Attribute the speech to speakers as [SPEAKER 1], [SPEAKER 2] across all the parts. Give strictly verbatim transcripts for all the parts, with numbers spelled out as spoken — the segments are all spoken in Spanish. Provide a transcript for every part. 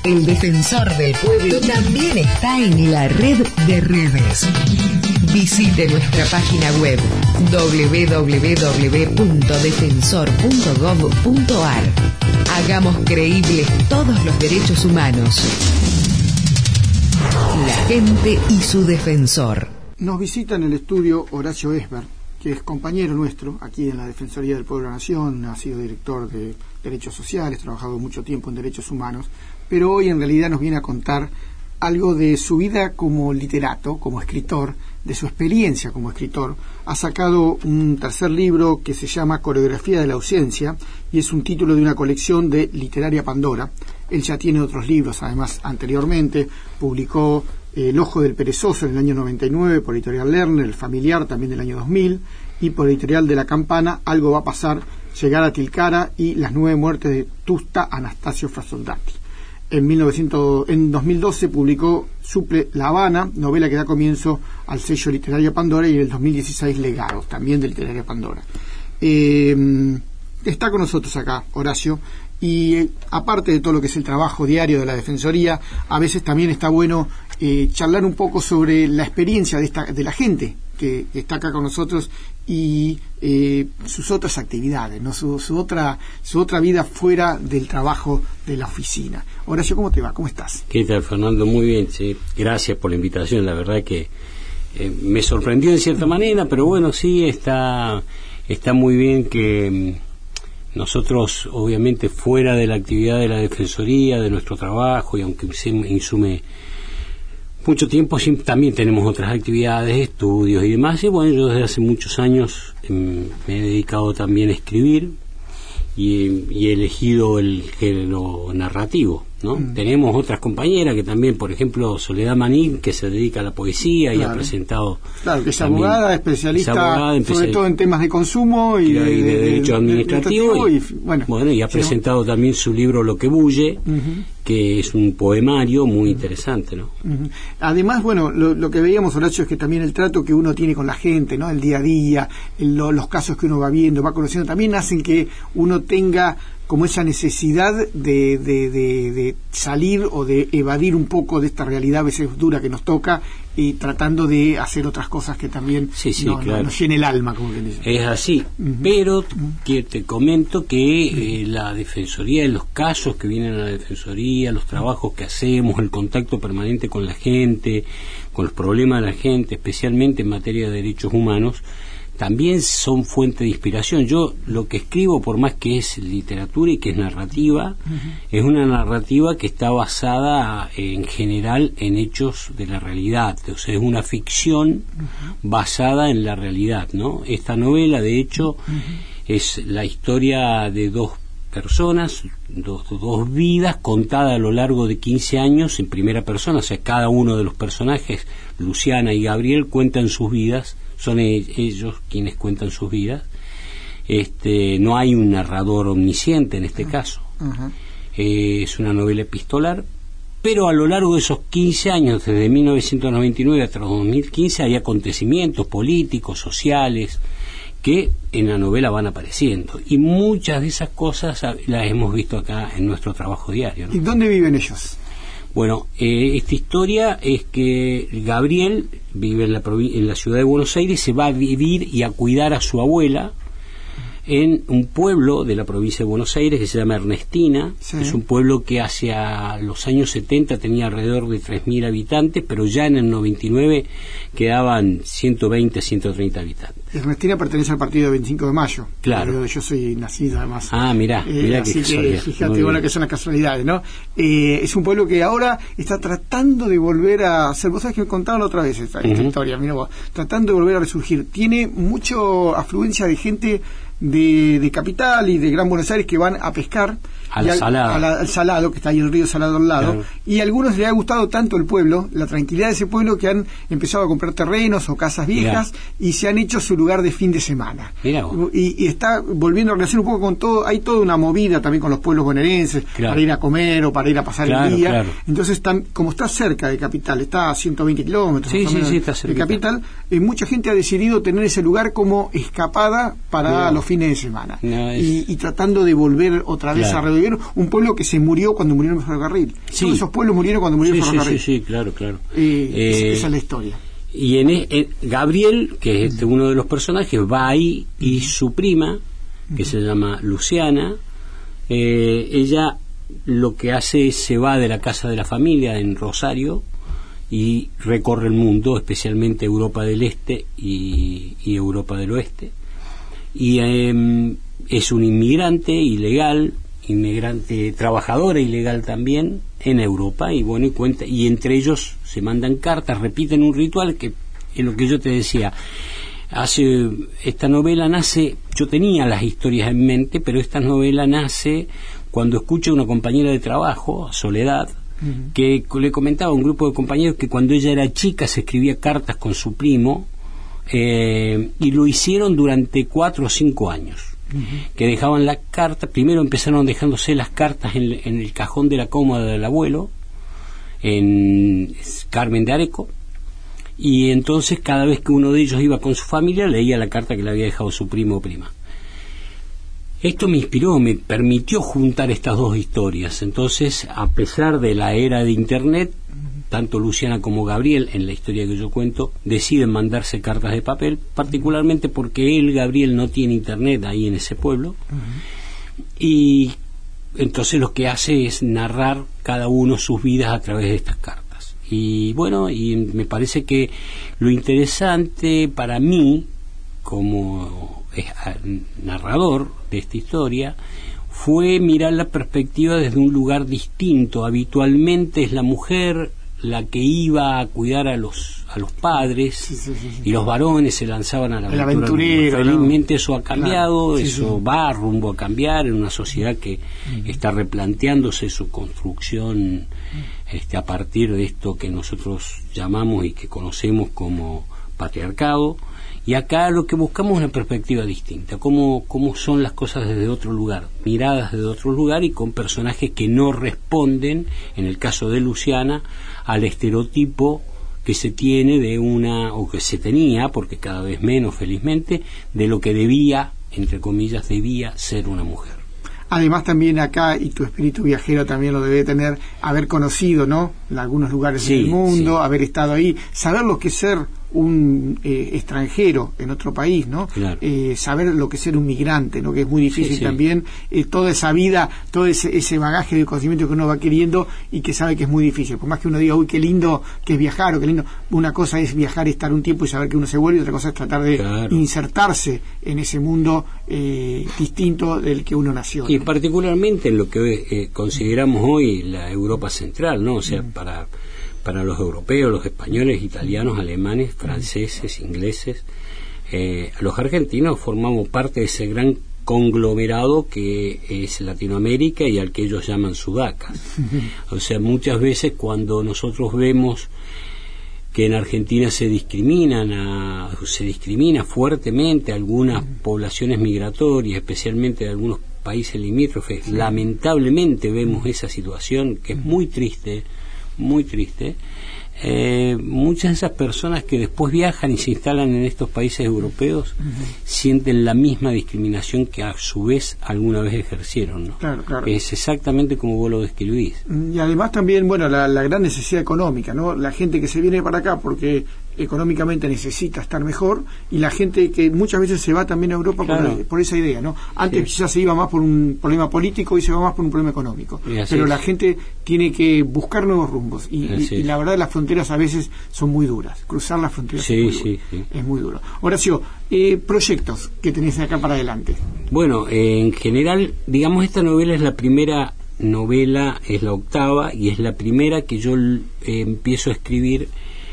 [SPEAKER 1] El defensor del pueblo también está en la red de redes. Visite nuestra página web doble u doble u doble u punto defensor punto gob punto ar. Hagamos creíbles todos los derechos humanos. La gente y su defensor.
[SPEAKER 2] Nos visita en el estudio Horacio Esber, que es compañero nuestro aquí en la Defensoría del Pueblo de la Nación, ha sido director de Derechos Sociales, ha trabajado mucho tiempo en Derechos Humanos, pero hoy en realidad nos viene a contar algo de su vida como literato, como escritor, de su experiencia como escritor. Ha sacado un tercer libro que se llama Coreografía de la Ausencia y es un título de una colección de Literaria Pandora. Él ya tiene otros libros, además, anteriormente publicó eh, El Ojo del Perezoso en el año noventa y nueve por Editorial Lerner, El Familiar también del año dos mil, y por Editorial de la Campana, Algo va a pasar, Llegar a Tilcara y Las nueve muertes de Tusta Anastasio Frasoldati. En, mil novecientos, en dos mil doce publicó Suple La Habana, novela que da comienzo al sello Literaria Pandora, y en el dos mil dieciséis Legados, también de Literaria Pandora. Eh, está con nosotros acá Horacio, y eh, aparte de todo lo que es el trabajo diario de la Defensoría, a veces también está bueno eh, charlar un poco sobre la experiencia de, esta, de la gente que, que está acá con nosotros y eh, sus otras actividades, ¿no? su, su otra su otra vida fuera del trabajo de la oficina. Horacio, ¿cómo te va? ¿Cómo estás?
[SPEAKER 3] ¿Qué tal, Fernando? Muy bien, sí. Gracias por la invitación. La verdad que eh, me sorprendió en cierta manera, pero bueno, sí, está, está muy bien que nosotros, obviamente, fuera de la actividad de la Defensoría, de nuestro trabajo, y aunque se insume mucho tiempo, también tenemos otras actividades, estudios y demás. Y bueno, yo desde hace muchos años eh, me he dedicado también a escribir y, y he elegido el género narrativo, ¿no? Mm. Tenemos otras compañeras que también, por ejemplo, Soledad Manín, que se dedica a la poesía, claro, y ha presentado...
[SPEAKER 2] Claro, que es abogada, especialista, es abogada, sobre especial... todo en temas de consumo y,
[SPEAKER 3] claro,
[SPEAKER 2] de,
[SPEAKER 3] y de, de derecho administrativo. Y, y, bueno, bueno, y ha presentado también su libro Lo que bulle, uh-huh, que es un poemario muy interesante, ¿no?
[SPEAKER 2] Uh-huh. Además, bueno, lo, lo que veíamos, Horacio, es que también el trato que uno tiene con la gente, ¿no? El día a día, el, lo, los casos que uno va viendo, va conociendo, también hacen que uno tenga como esa necesidad de, de, de, de salir o de evadir un poco de esta realidad a veces dura que nos toca, y tratando de hacer otras cosas que también
[SPEAKER 3] sí, sí,
[SPEAKER 2] no,
[SPEAKER 3] claro,
[SPEAKER 2] no, nos llene el alma, como que dice.
[SPEAKER 3] Es así, uh-huh, pero uh-huh, que te comento que eh, la Defensoría, los casos que vienen a la Defensoría, los trabajos que hacemos, el contacto permanente con la gente, con los problemas de la gente, especialmente en materia de derechos humanos, también son fuente de inspiración. Yo lo que escribo, por más que es literatura y que es narrativa, uh-huh, es una narrativa que está basada en general en hechos de la realidad, o sea, es una ficción, uh-huh, basada en la realidad, ¿no? Esta novela, de hecho, uh-huh, es la historia de dos personas, dos, dos vidas contadas a lo largo de quince años en primera persona, o sea, cada uno de los personajes, Luciana y Gabriel, cuentan sus vidas. Son ellos quienes cuentan sus vidas. Este, no hay un narrador omnisciente en este caso. Uh-huh. Eh, es una novela epistolar, pero a lo largo de esos quince años, desde mil novecientos noventa y nueve hasta dos mil quince, hay acontecimientos políticos, sociales, que en la novela van apareciendo. Y muchas de esas cosas las hemos visto acá en nuestro trabajo diario, ¿no?
[SPEAKER 2] ¿Y dónde viven ellos?
[SPEAKER 3] Bueno, eh, esta historia es que Gabriel vive en la, provi- en la ciudad de Buenos Aires, se va a vivir y a cuidar a su abuela en un pueblo de la provincia de Buenos Aires que se llama Ernestina. Sí. Es un pueblo que hacia los años setenta tenía alrededor de tres mil habitantes, pero ya en el noventa y nueve quedaban ciento veinte, ciento treinta habitantes.
[SPEAKER 2] Ernestina pertenece al partido de veinticinco de mayo.
[SPEAKER 3] Claro.
[SPEAKER 2] Yo soy nacido, además.
[SPEAKER 3] Ah, mirá,
[SPEAKER 2] eh,
[SPEAKER 3] mirá
[SPEAKER 2] así
[SPEAKER 3] que
[SPEAKER 2] que fíjate, bueno, que son las casualidades, ¿no? Eh, es un pueblo que ahora está tratando de volver a ser... Vos sabés que me contaron la otra vez esta, uh-huh, esta historia, mirá vos, tratando de volver a resurgir. Tiene mucho afluencia de gente de, de Capital y de Gran Buenos Aires que van a pescar
[SPEAKER 3] al, al, salado.
[SPEAKER 2] A la, al Salado, que está ahí el río Salado al lado, claro, y a algunos les ha gustado tanto el pueblo, la tranquilidad de ese pueblo, que han empezado a comprar terrenos o casas viejas, mirá, y se han hecho su lugar de fin de semana. Y, y está volviendo a relacionar un poco con todo. Hay toda una movida también con los pueblos bonaerenses, claro, para ir a comer o para ir a pasar, claro, el día, claro. Entonces están, como está cerca de Capital, está a ciento veinte kilómetros,
[SPEAKER 3] sí, sí, sí, está
[SPEAKER 2] de Capital, eh, mucha gente ha decidido tener ese lugar como escapada para, no, los fines de semana, no, es... y, y tratando de volver otra vez, claro, a revivir Rivero, un pueblo que se murió cuando murió el ferrocarril.
[SPEAKER 3] Sí.
[SPEAKER 2] Todos esos pueblos murieron cuando murió
[SPEAKER 3] sí,
[SPEAKER 2] el ferrocarril.
[SPEAKER 3] Sí, sí, sí, claro, claro.
[SPEAKER 2] Eh,
[SPEAKER 3] eh,
[SPEAKER 2] esa es la historia.
[SPEAKER 3] Y en, en Gabriel, que es este, uno de los personajes, va ahí y su prima, que se llama Luciana, eh, ella lo que hace es se va de la casa de la familia en Rosario y recorre el mundo, especialmente Europa del Este y, y Europa del Oeste. Y eh, es un inmigrante ilegal, inmigrante trabajadora ilegal también en Europa, y bueno, y cuenta, y entre ellos se mandan cartas, repiten un ritual que es lo que yo te decía. Hace esta novela nace, yo tenía las historias en mente, pero esta novela nace cuando escucho a una compañera de trabajo, Soledad, uh-huh. que le comentaba a un grupo de compañeros que cuando ella era chica se escribía cartas con su primo, eh, y lo hicieron durante cuatro o cinco años. Uh-huh. Que dejaban la carta, primero empezaron dejándose las cartas en, en el cajón de la cómoda del abuelo, en Carmen de Areco, y entonces cada vez que uno de ellos iba con su familia leía la carta que le había dejado su primo o prima. Esto me inspiró, me permitió juntar estas dos historias. Entonces, a pesar de la era de Internet, tanto Luciana como Gabriel, en la historia que yo cuento, deciden mandarse cartas de papel, particularmente porque él, Gabriel, no tiene Internet ahí en ese pueblo. Uh-huh. Y entonces lo que hace es narrar cada uno sus vidas a través de estas cartas. Y bueno, y me parece que lo interesante para mí, como narrador de esta historia, fue mirar la perspectiva desde un lugar distinto. Habitualmente es la mujer la que iba a cuidar a los a los padres, sí, sí, sí, sí. y los varones se lanzaban a la aventura.
[SPEAKER 2] Aventurero,
[SPEAKER 3] felizmente, ¿no? Eso ha cambiado, claro, sí, eso sí. va rumbo a cambiar en una sociedad que uh-huh. está replanteándose su construcción este, a partir de esto que nosotros llamamos y que conocemos como patriarcado. Y acá lo que buscamos es una perspectiva distinta, cómo, cómo son las cosas desde otro lugar, miradas desde otro lugar y con personajes que no responden, en el caso de Luciana, al estereotipo que se tiene de una, o que se tenía, porque cada vez menos felizmente, de lo que debía, entre comillas, debía ser una mujer.
[SPEAKER 2] Además también acá, y tu espíritu viajero también lo debe tener, haber conocido, ¿no?, en algunos lugares sí, del mundo, sí. haber estado ahí, saber lo que es ser un eh, extranjero en otro país, ¿no?
[SPEAKER 3] Claro.
[SPEAKER 2] Eh, saber lo que es ser un migrante, ¿no?, que es muy difícil sí, sí. también, eh, toda esa vida, todo ese, ese bagaje de conocimiento que uno va queriendo y que sabe que es muy difícil. Por más que uno diga, uy, qué lindo que es viajar, o qué lindo, una cosa es viajar, estar un tiempo y saber que uno se vuelve, y otra cosa es tratar de claro. insertarse en ese mundo eh, distinto del que uno nació, ¿no?
[SPEAKER 3] Y particularmente en lo que eh, consideramos hoy la Europa central, ¿no? O sea, mm. para para los europeos, los españoles, italianos, alemanes, franceses, ingleses, eh, los argentinos formamos parte de ese gran conglomerado que es Latinoamérica y al que ellos llaman sudacas. O sea, muchas veces cuando nosotros vemos que en Argentina se discriminan a, se discrimina fuertemente a algunas poblaciones migratorias, especialmente de algunos países limítrofes, lamentablemente vemos esa situación que es muy triste, muy triste. Eh, muchas de esas personas que después viajan y se instalan en estos países europeos uh-huh. sienten la misma discriminación que a su vez alguna vez ejercieron, ¿no?
[SPEAKER 2] Claro, claro.
[SPEAKER 3] Es exactamente como vos lo describís.
[SPEAKER 2] Y además también, bueno, la, la gran necesidad económica, ¿no? La gente que se viene para acá porque económicamente necesita estar mejor, y la gente que muchas veces se va también a Europa claro. por, por esa idea, ¿no? Antes sí. quizás se iba más por un problema político y se va más por un problema económico, pero es. la gente tiene que buscar nuevos rumbos y, y, y la verdad las fronteras a veces son muy duras, cruzar las fronteras
[SPEAKER 3] sí,
[SPEAKER 2] es, muy
[SPEAKER 3] sí,
[SPEAKER 2] duro.
[SPEAKER 3] sí.
[SPEAKER 2] es muy duro. Horacio, eh, proyectos que tenés de acá para adelante.
[SPEAKER 3] Bueno, eh, en general, digamos, esta novela es la primera novela, es la octava y es la primera que yo eh, empiezo a escribir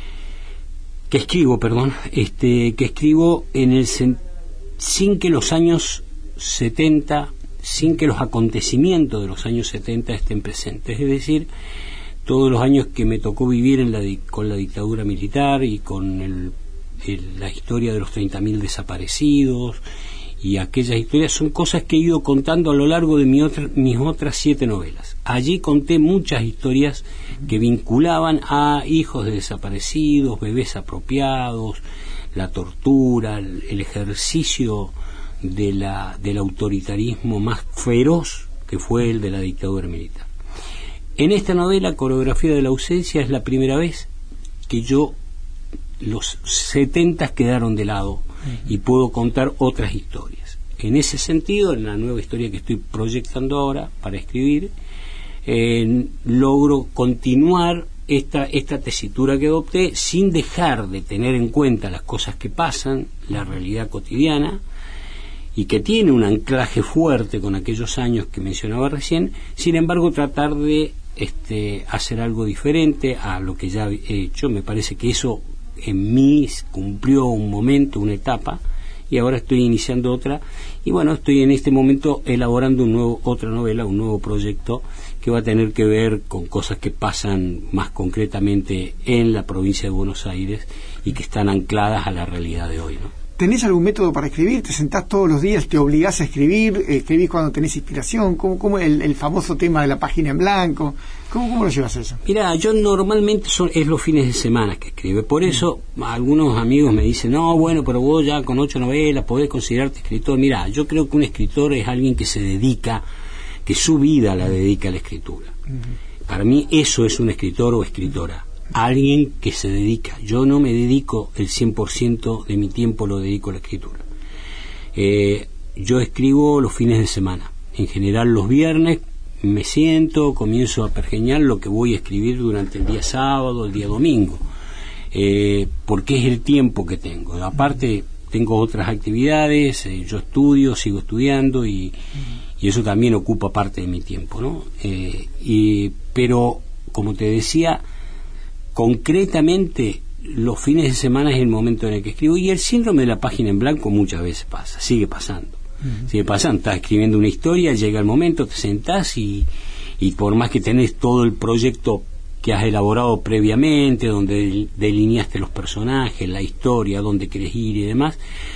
[SPEAKER 3] que escribo, perdón, este, que escribo en el sin que los años setenta, sin que los acontecimientos de los años setenta estén presentes, es decir, todos los años que me tocó vivir en la, con la dictadura militar y con el, el, la historia de los treinta mil desaparecidos y aquellas historias son cosas que he ido contando a lo largo de mi otra, mis otras siete novelas. Allí conté muchas historias que vinculaban a hijos de desaparecidos, bebés apropiados, la tortura, el, el ejercicio de la, del autoritarismo más feroz que fue el de la dictadura militar. En esta novela, Coreografía de la ausencia, es la primera vez que yo, los setentas quedaron de lado uh-huh. y puedo contar otras historias. En ese sentido, en la nueva historia que estoy proyectando ahora para escribir, eh, logro continuar esta, esta tesitura que adopté sin dejar de tener en cuenta las cosas que pasan, la realidad cotidiana, y que tiene un anclaje fuerte con aquellos años que mencionaba recién, sin embargo tratar de este, hacer algo diferente a lo que ya he hecho. Me parece que eso en mí cumplió un momento, una etapa, y ahora estoy iniciando otra, y bueno, estoy en este momento elaborando un nuevo, otra novela, un nuevo proyecto que va a tener que ver con cosas que pasan más concretamente en la provincia de Buenos Aires y que están ancladas a la realidad de hoy, ¿no?
[SPEAKER 2] ¿Tenés algún método para escribir? ¿Te sentás todos los días, te obligás a escribir? ¿Escribís cuando tenés inspiración? ¿Cómo, cómo el, el famoso tema de la página en blanco? ¿Cómo, cómo lo llevas eso?
[SPEAKER 3] Mira, yo normalmente son, es los fines de semana que escribo. Por eso mm. algunos amigos me dicen, no, bueno, pero vos ya con ocho novelas podés considerarte escritor. Mira, yo creo que un escritor es alguien que se dedica, que su vida la dedica a la escritura. Mm. Para mí eso es un escritor o escritora. Alguien que se dedica. Yo no me dedico el cien por ciento de mi tiempo, lo dedico a la escritura. Eh, yo escribo los fines de semana. En general los viernes me siento, comienzo a pergeñar lo que voy a escribir durante el día sábado, el día domingo, eh, porque es el tiempo que tengo. Aparte tengo otras actividades, eh, yo estudio, sigo estudiando y, y eso también ocupa parte de mi tiempo, ¿no? Eh, y, pero como te decía, concretamente los fines de semana es el momento en el que escribo, y el síndrome de la página en blanco muchas veces pasa, sigue pasando, uh-huh. sigue pasando, estás escribiendo una historia, llega el momento, te sentás y, y por más que tenés todo el proyecto que has elaborado previamente, donde delineaste los personajes, la historia, dónde querés ir y demás,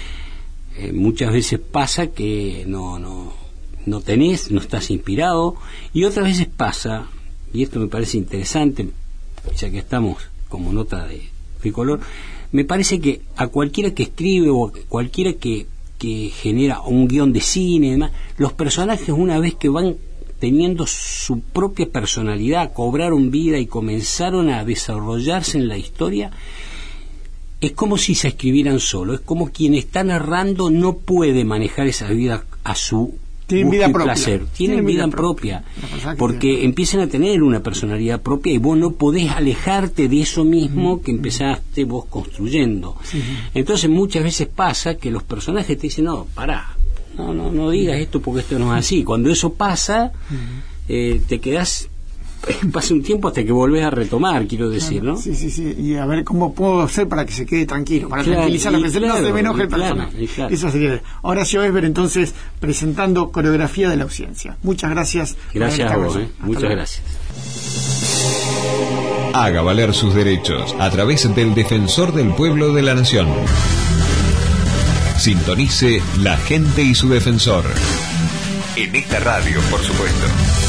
[SPEAKER 3] eh, muchas veces pasa que no, no, no tenés, no estás inspirado, y otras veces pasa, y esto me parece interesante, ya que estamos como nota de tricolor, me parece que a cualquiera que escribe o a cualquiera que, que genera un guión de cine y demás, los personajes, una vez que van teniendo su propia personalidad, cobraron vida y comenzaron a desarrollarse en la historia, es como si se escribieran solo, es como quien está narrando no puede manejar esa vida a su
[SPEAKER 2] tienen vida propia,
[SPEAKER 3] placer. Tienen,
[SPEAKER 2] tienen
[SPEAKER 3] vida,
[SPEAKER 2] vida
[SPEAKER 3] propia,
[SPEAKER 2] propia
[SPEAKER 3] porque
[SPEAKER 2] tiene.
[SPEAKER 3] empiezan a tener una personalidad propia y vos no podés alejarte de eso mismo mm. que empezaste vos construyendo. Sí. Entonces muchas veces pasa que los personajes te dicen, no, pará, no, no, no digas esto porque esto no es así. Cuando eso pasa, mm. eh, te quedás, pasa un tiempo hasta que volvés a retomar, quiero decir, ¿no?
[SPEAKER 2] Sí, sí, sí, y a ver cómo puedo hacer para que se quede tranquilo, para
[SPEAKER 3] claro,
[SPEAKER 2] tranquilizar a que
[SPEAKER 3] claro,
[SPEAKER 2] no se me enoje el
[SPEAKER 3] claro,
[SPEAKER 2] personaje.
[SPEAKER 3] claro.
[SPEAKER 2] Eso sería. Horacio Esber, entonces, presentando Coreografía de la ausencia. Muchas gracias.
[SPEAKER 3] Gracias a vos, eh. Muchas luego. Gracias.
[SPEAKER 4] Haga valer sus derechos a través del Defensor del Pueblo de la Nación. Sintonice La Gente y su Defensor. En esta radio, por supuesto.